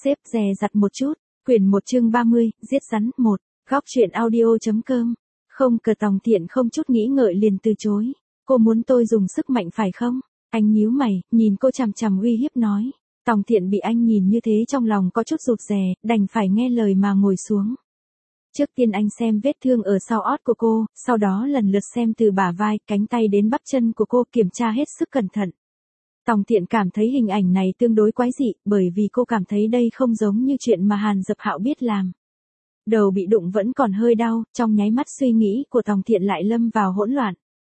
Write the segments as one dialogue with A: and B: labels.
A: xếp dè dặt một chút. Quyển 1 chương 30, giết rắn 1. Góc truyện audio.com. Không cờ Tòng Thiện không chút nghĩ ngợi liền từ chối. Cô muốn tôi dùng sức mạnh phải không? Anh nhíu mày, nhìn cô chằm chằm uy hiếp nói. Tòng Thiện bị anh nhìn như thế trong lòng có chút rụt rè, đành phải nghe lời mà ngồi xuống. Trước tiên anh xem vết thương ở sau ót của cô, sau đó lần lượt xem từ bả vai, cánh tay đến bắp chân của cô, kiểm tra hết sức cẩn thận. Tòng Thiện cảm thấy hình ảnh này tương đối quái dị, bởi vì cô cảm thấy đây không giống như chuyện mà Hàn Dập Hạo biết làm. Đầu bị đụng vẫn còn hơi đau, trong nháy mắt suy nghĩ của Tòng Thiện lại lâm vào hỗn loạn.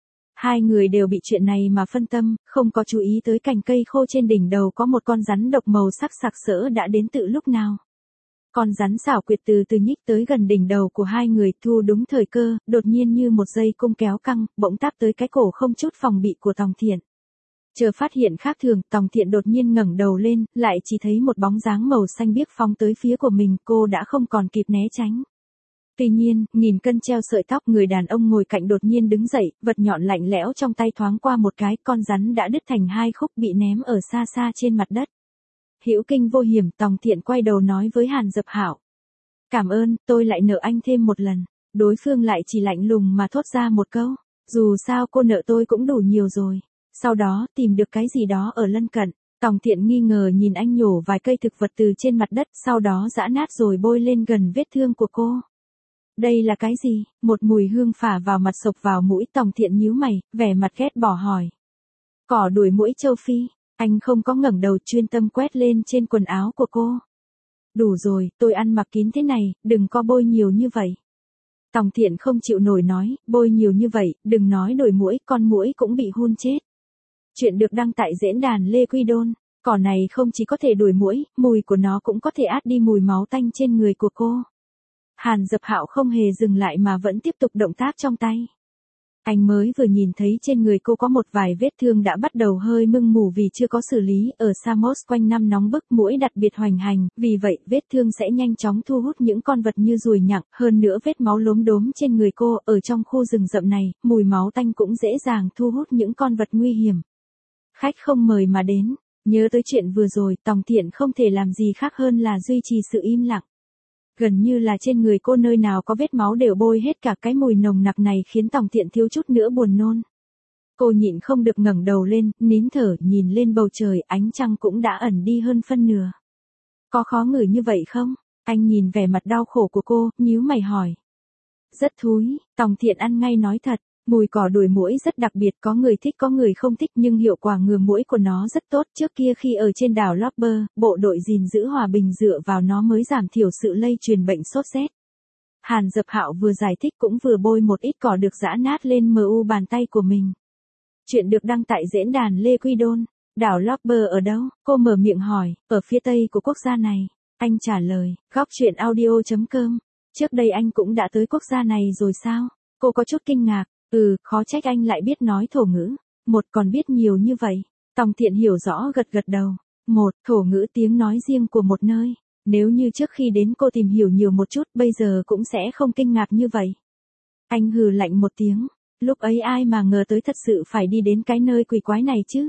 A: Hai người đều bị chuyện này mà phân tâm, không có chú ý tới cành cây khô trên đỉnh đầu có một con rắn độc màu sắc sặc sỡ đã đến từ lúc nào. Con rắn xảo quyệt từ từ nhích tới gần đỉnh đầu của hai người, thu đúng thời cơ, đột nhiên như một dây cung kéo căng, bỗng táp tới cái cổ không chút phòng bị của Tòng Thiện. Chờ phát hiện khác thường, Tòng Thiện đột nhiên ngẩng đầu lên, lại chỉ thấy một bóng dáng màu xanh biếc phóng tới phía của mình, cô đã không còn kịp né tránh. Tuy nhiên, nghìn cân treo sợi tóc, người đàn ông ngồi cạnh đột nhiên đứng dậy, vật nhọn lạnh lẽo trong tay thoáng qua một cái, con rắn đã đứt thành hai khúc bị ném ở xa xa trên mặt đất. Hữu kinh vô hiểm, Tòng Thiện quay đầu nói với Hàn Dập Hạo. Cảm ơn, tôi lại nợ anh thêm một lần. Đối phương lại chỉ lạnh lùng mà thốt ra một câu. Dù sao cô nợ tôi cũng đủ nhiều rồi. Sau đó, tìm được cái gì đó ở lân cận. Tòng Thiện nghi ngờ nhìn anh nhổ vài cây thực vật từ trên mặt đất, sau đó giã nát rồi bôi lên gần vết thương của cô. Đây là cái gì? Một mùi hương phả vào mặt sộc vào mũi. Tòng Thiện nhíu mày, vẻ mặt ghét bỏ hỏi. Cỏ đuổi muỗi châu Phi. Anh không có ngẩng đầu, chuyên tâm quét lên trên quần áo của cô. Đủ rồi, tôi ăn mặc kín thế này, đừng có bôi nhiều như vậy. Tòng Thiện không chịu nổi nói, bôi nhiều như vậy, đừng nói đuổi muỗi, con muỗi cũng bị hun chết. Chuyện được đăng tại diễn đàn Lê Quy Đôn. Cỏ này không chỉ có thể đuổi muỗi, mùi của nó cũng có thể át đi mùi máu tanh trên người của cô. Hàn Dập Hạo không hề dừng lại mà vẫn tiếp tục động tác trong tay. Anh mới vừa nhìn thấy trên người cô có một vài vết thương đã bắt đầu hơi mưng mù vì chưa có xử lý, ở Samos quanh năm nóng bức, muỗi đặc biệt hoành hành, vì vậy vết thương sẽ nhanh chóng thu hút những con vật như ruồi nhặng, hơn nữa vết máu lốm đốm trên người cô, ở trong khu rừng rậm này, mùi máu tanh cũng dễ dàng thu hút những con vật nguy hiểm. Khách không mời mà đến, nhớ tới chuyện vừa rồi, Tòng Thiện không thể làm gì khác hơn là duy trì sự im lặng. Gần như là trên người cô nơi nào có vết máu đều bôi hết cả, cái mùi nồng nặc này khiến Tòng Thiện thiếu chút nữa buồn nôn. Cô nhịn không được ngẩng đầu lên, nín thở, nhìn lên bầu trời, ánh trăng cũng đã ẩn đi hơn phân nửa. Có khó ngửi như vậy không? Anh nhìn vẻ mặt đau khổ của cô, nhíu mày hỏi. Rất thúi, Tòng Thiện ăn ngay nói thật. Mùi cỏ đuổi muỗi rất đặc biệt, có người thích có người không thích, nhưng hiệu quả ngừa muỗi của nó rất tốt. Trước kia khi ở trên đảo Lopber, bộ đội gìn giữ hòa bình dựa vào nó mới giảm thiểu sự lây truyền bệnh sốt rét. Hàn Dập Hạo vừa giải thích cũng vừa bôi một ít cỏ được giã nát lên mu bàn tay của mình. Chuyện được đăng tại diễn đàn Lê Quy Đôn. Đảo Lopber ở đâu? Cô mở miệng hỏi. Ở phía tây của quốc gia này. Anh trả lời. Góc truyện audio.com. Trước đây anh cũng đã tới quốc gia này rồi sao? Cô có chút kinh ngạc. Khó trách anh lại biết nói thổ ngữ. Một còn biết nhiều như vậy. Tòng Thiện hiểu rõ gật gật đầu. Một, thổ ngữ tiếng nói riêng của một nơi. Nếu như trước khi đến cô tìm hiểu nhiều một chút, bây giờ cũng sẽ không kinh ngạc như vậy. Anh hừ lạnh một tiếng. Lúc ấy ai mà ngờ tới thật sự phải đi đến cái nơi quỷ quái này chứ.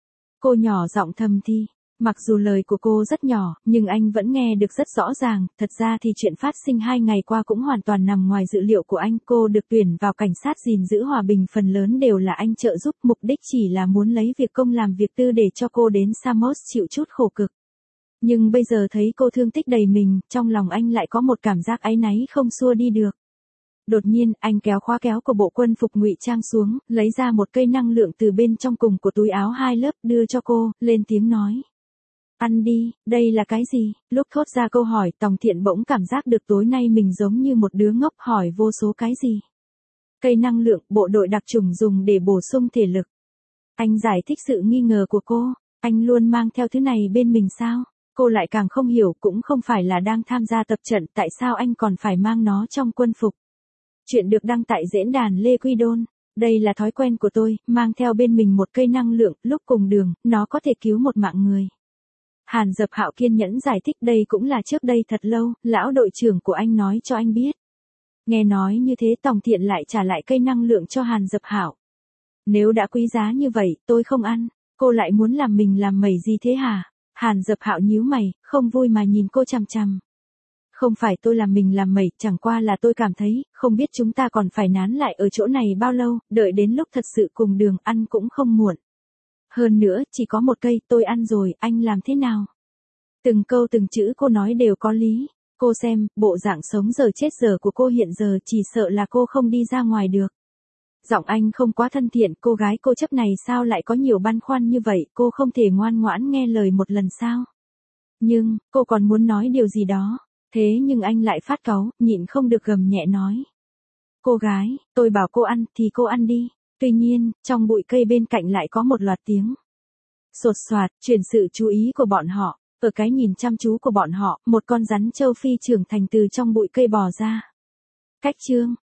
A: Cô nhỏ giọng thầm thì. Mặc dù lời của cô rất nhỏ, nhưng anh vẫn nghe được rất rõ ràng. Thật ra thì chuyện phát sinh 2 ngày qua cũng hoàn toàn nằm ngoài dự liệu của anh. Cô được tuyển vào cảnh sát gìn giữ hòa bình, phần lớn đều là anh trợ giúp, mục đích chỉ là muốn lấy việc công làm việc tư để cho cô đến Samos chịu chút khổ cực. Nhưng bây giờ thấy cô thương tích đầy mình, trong lòng anh lại có một cảm giác áy náy không xua đi được. Đột nhiên, anh kéo khóa kéo của bộ quân phục ngụy trang xuống, lấy ra một cây năng lượng từ bên trong cùng của túi áo 2 lớp, đưa cho cô, lên tiếng nói. Ăn đi, đây là cái gì? Lúc thốt ra câu hỏi, Tòng Thiện bỗng cảm giác được tối nay mình giống như một đứa ngốc hỏi vô số cái gì. Cây năng lượng, bộ đội đặc chủng dùng để bổ sung thể lực. Anh giải thích sự nghi ngờ của cô, anh luôn mang theo thứ này bên mình sao? Cô lại càng không hiểu, cũng không phải là đang tham gia tập trận, tại sao anh còn phải mang nó trong quân phục? Chuyện được đăng tại diễn đàn Lê Quy Đôn. Đây là thói quen của tôi, mang theo bên mình một cây năng lượng, lúc cùng đường, nó có thể cứu một mạng người. Hàn Dập Hạo kiên nhẫn giải thích, đây cũng là trước đây thật lâu, lão đội trưởng của anh nói cho anh biết. Nghe nói như thế, Tòng Thiện lại trả lại cây năng lượng cho Hàn Dập Hạo. Nếu đã quý giá như vậy, tôi không ăn. Cô lại muốn làm mình làm mẩy gì thế hả? Hàn Dập Hạo nhíu mày, không vui mà nhìn cô chằm chằm. Không phải tôi làm mình làm mẩy, chẳng qua là tôi cảm thấy, không biết chúng ta còn phải nán lại ở chỗ này bao lâu, đợi đến lúc thật sự cùng đường ăn cũng không muộn. Hơn nữa, chỉ có một cây, tôi ăn rồi, anh làm thế nào? Từng câu từng chữ cô nói đều có lý. Cô xem, bộ dạng sống giờ chết giờ của cô hiện giờ chỉ sợ là cô không đi ra ngoài được. Giọng anh không quá thân thiện, cô gái cô chấp này sao lại có nhiều băn khoăn như vậy, cô không thể ngoan ngoãn nghe lời một lần sao? Nhưng, cô còn muốn nói điều gì đó. Thế nhưng anh lại phát cáu, nhịn không được gầm nhẹ nói. Cô gái, tôi bảo cô ăn thì cô ăn đi. Tuy nhiên, trong bụi cây bên cạnh lại có một loạt tiếng sột soạt, chuyển sự chú ý của bọn họ. Ở cái nhìn chăm chú của bọn họ, một con rắn châu Phi trưởng thành từ trong bụi cây bò ra. Cách chương